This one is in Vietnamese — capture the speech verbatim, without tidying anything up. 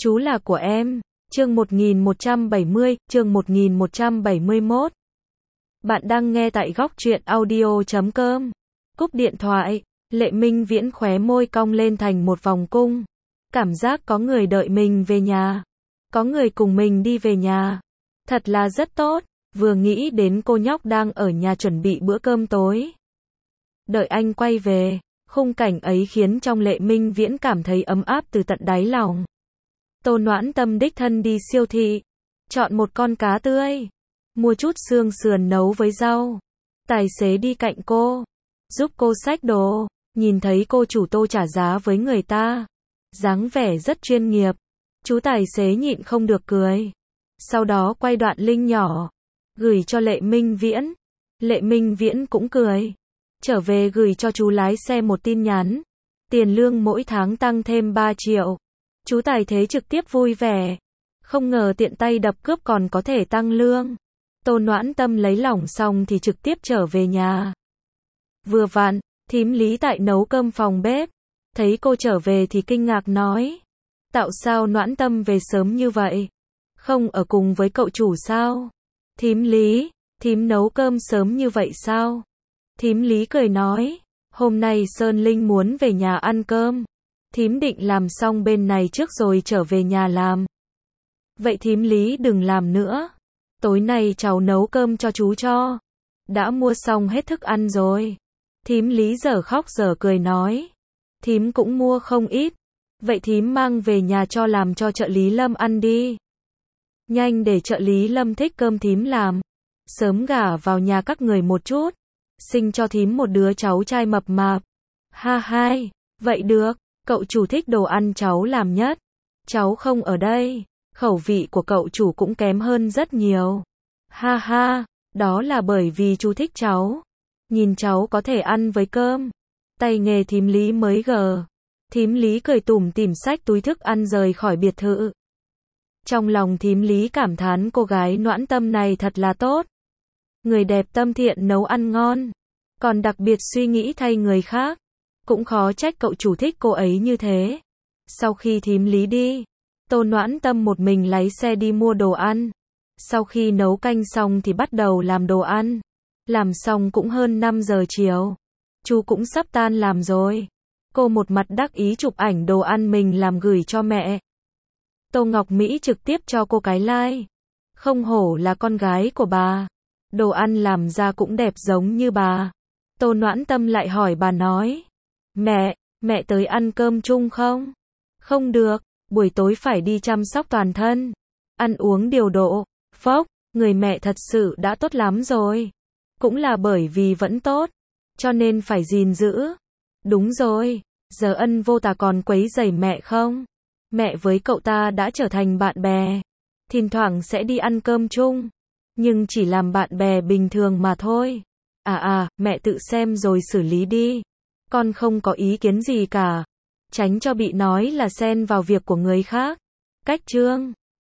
Chú là của em. Chương một nghìn một trăm bảy mươi, chương một nghìn một trăm bảy mươi mốt. Bạn đang nghe tại góc truyện audio chấm com. Cúp điện thoại, Lệ Minh Viễn khóe môi cong lên thành một vòng cung. Cảm giác có người đợi mình về nhà. Có người cùng mình đi về nhà. Thật là rất tốt. Vừa nghĩ đến cô nhóc đang ở nhà chuẩn bị bữa cơm tối. Đợi anh quay về, khung cảnh ấy khiến trong Lệ Minh Viễn cảm thấy ấm áp từ tận đáy lòng. Tô Noãn Tâm đích thân đi siêu thị, chọn một con cá tươi, mua chút xương sườn nấu với rau. Tài xế đi cạnh cô, giúp cô xách đồ, nhìn thấy cô chủ Tô trả giá với người ta, dáng vẻ rất chuyên nghiệp. Chú tài xế nhịn không được cười. Sau đó quay đoạn link nhỏ, gửi cho Lệ Minh Viễn. Lệ Minh Viễn cũng cười. Trở về gửi cho chú lái xe một tin nhắn. Tiền lương mỗi tháng tăng thêm ba triệu. Chú tài thế trực tiếp vui vẻ. Không ngờ tiện tay đập cướp còn có thể tăng lương. Tô Noãn Tâm lấy lỏng xong thì trực tiếp trở về nhà. Vừa vặn, thím Lý tại nấu cơm phòng bếp. Thấy cô trở về thì kinh ngạc nói. Tạo sao Noãn Tâm về sớm như vậy? Không ở cùng với cậu chủ sao? Thím Lý, thím nấu cơm sớm như vậy sao? Thím Lý cười nói. Hôm nay Sơn Linh muốn về nhà ăn cơm. Thím định làm xong bên này trước rồi trở về nhà làm. Vậy thím Lý đừng làm nữa. Tối nay cháu nấu cơm cho chú cho. Đã mua xong hết thức ăn rồi. Thím Lý dở khóc dở cười nói. Thím cũng mua không ít. Vậy thím mang về nhà cho làm cho trợ lý Lâm ăn đi. Nhanh để trợ lý Lâm thích cơm thím làm. Sớm gả vào nhà các người một chút. Sinh cho thím một đứa cháu trai mập mạp. Ha hai, vậy được. Cậu chủ thích đồ ăn cháu làm nhất. Cháu không ở đây. Khẩu vị của cậu chủ cũng kém hơn rất nhiều. Ha ha, đó là bởi vì chú thích cháu. Nhìn cháu có thể ăn với cơm. Tay nghề thím Lý mới gờ. Thím Lý cười tủm tỉm xách túi thức ăn rời khỏi biệt thự. Trong lòng thím Lý cảm thán cô gái Noãn Tâm này thật là tốt. Người đẹp tâm thiện nấu ăn ngon. Còn đặc biệt suy nghĩ thay người khác. Cũng khó trách cậu chủ thích cô ấy như thế. Sau khi thím Lý đi, Tô Noãn Tâm một mình lái xe đi mua đồ ăn. Sau khi nấu canh xong thì bắt đầu làm đồ ăn. Làm xong cũng hơn năm giờ chiều. Chú cũng sắp tan làm rồi. Cô một mặt đắc ý chụp ảnh đồ ăn mình làm gửi cho mẹ. Tô Ngọc Mỹ trực tiếp cho cô cái like. Không hổ là con gái của bà. Đồ ăn làm ra cũng đẹp giống như bà. Tô Noãn Tâm lại hỏi bà nói. Mẹ, mẹ tới ăn cơm chung không? Không được, buổi tối phải đi chăm sóc toàn thân. Ăn uống điều độ. Phốc, người mẹ thật sự đã tốt lắm rồi. Cũng là bởi vì vẫn tốt. Cho nên phải gìn giữ. Đúng rồi, giờ Ân Vô Tà còn quấy rầy mẹ không? Mẹ với cậu ta đã trở thành bạn bè. Thỉnh thoảng sẽ đi ăn cơm chung. Nhưng chỉ làm bạn bè bình thường mà thôi. À à, mẹ tự xem rồi xử lý đi. Con không có ý kiến gì cả. Tránh cho bị nói là xen vào việc của người khác. Cách chương